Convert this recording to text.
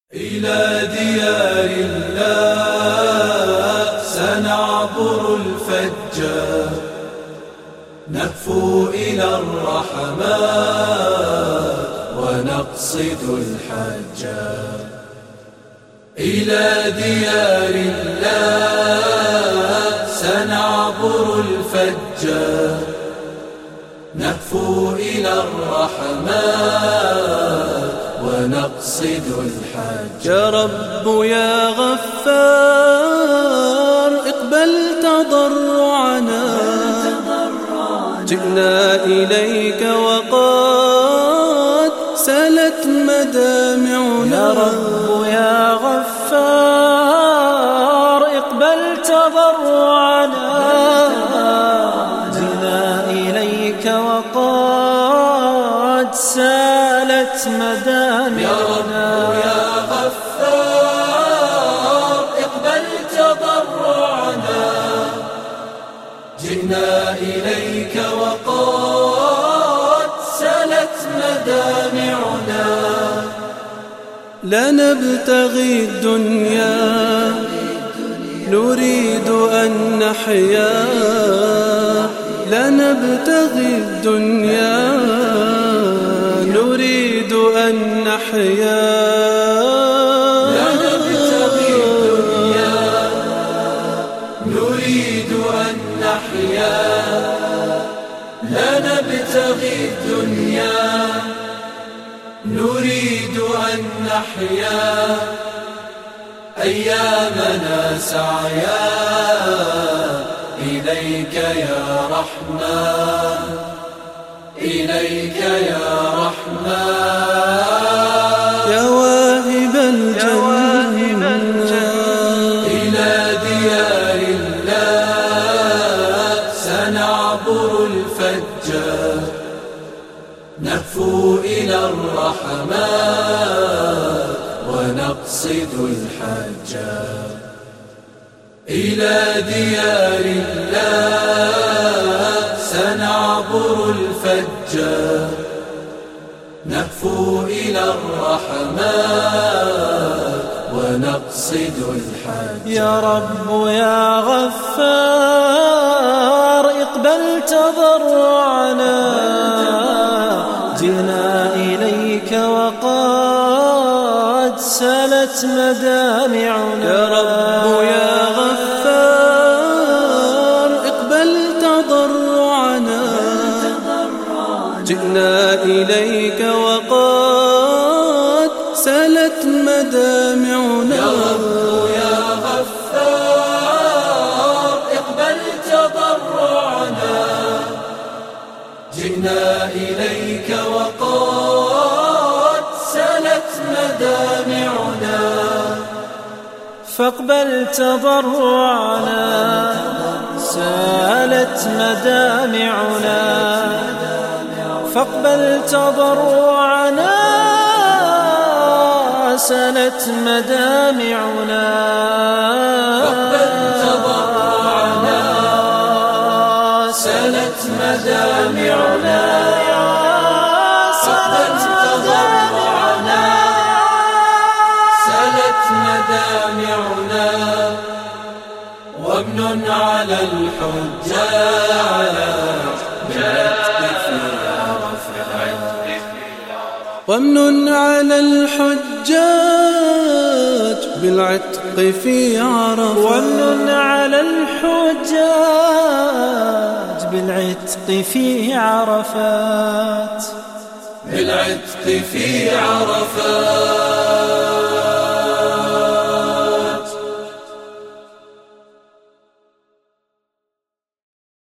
إلى ديار الله سنعبر الفجار، نهفو إلى الرحمات ونقصد الحجار. إلى ديار الله سنعبر الفجار، نهفو إلى الرحمات ونقصد الحج. يا رب يا غفار اقبل تضرعنا، جئنا إليك وقد سالت مدامعنا. يا رب يا غفار اقبل تضرعنا، جئنا إليك وقد سالت مدامعنا. يا رب يا غفار اقبل تضرعنا، جئنا إليك وقد سالت مدامعنا. لا نبتغي الدنيا نريد أن نحيا، لا نبتغي الدنيا نريد أن نحيا. لا نبتغي الدنيا نريد أن نحيا، لا نبتغي الدنيا نريد أن نحيا. أيامنا سعيا إليك يا رحمن، إليك يا رحمن. يا واهب الجنة إلى ديار الله سنعبر الفجار، نهفو إلى الرحمات ونقصد الحجار. إلى ديار الله سنعبر الفجار، نهفو إلى الرحمات ونقصد الحجار. يا رب يا غفار اقبل تضرعنا، جئنا إليك وقد سالت مدامعنا. يا رب يا غفار اقبل تضرعنا، جئنا إليك وقد سالت مدامعنا. يا رب يا غفار اقبل تضرعنا، جئنا إليك وقد سالت مدامعنا. فاقبل تضرعنا سالت مدامعنا، فاقبل تضرعنا سالت مدامعنا. فاقبل تضرعنا سالت مدامعنا، فاقبل تضرعنا سالت مدامعنا. وامنن على الحجاج وامنن على الحجاج بالعتق في عرفات، وامنن على الحجاج بالعتق في عرفات، بالعتق في عرفات.